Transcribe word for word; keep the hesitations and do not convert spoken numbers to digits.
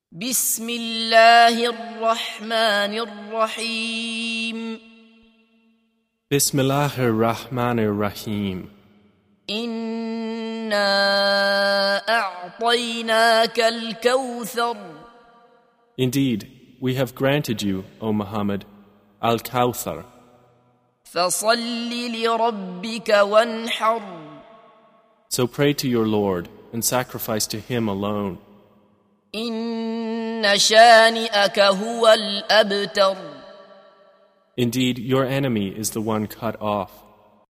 بسم الله الرحمن الرحيم Bismillahir Rahmanir Rahim. إنا أعطيناك الكوثر Indeed, we have granted you, O Muhammad, Al-Kawthar. فصل لربك وانحر So pray to your Lord and sacrifice to Him alone. إن شانئك هو الأبتر Indeed, your enemy is the one cut off.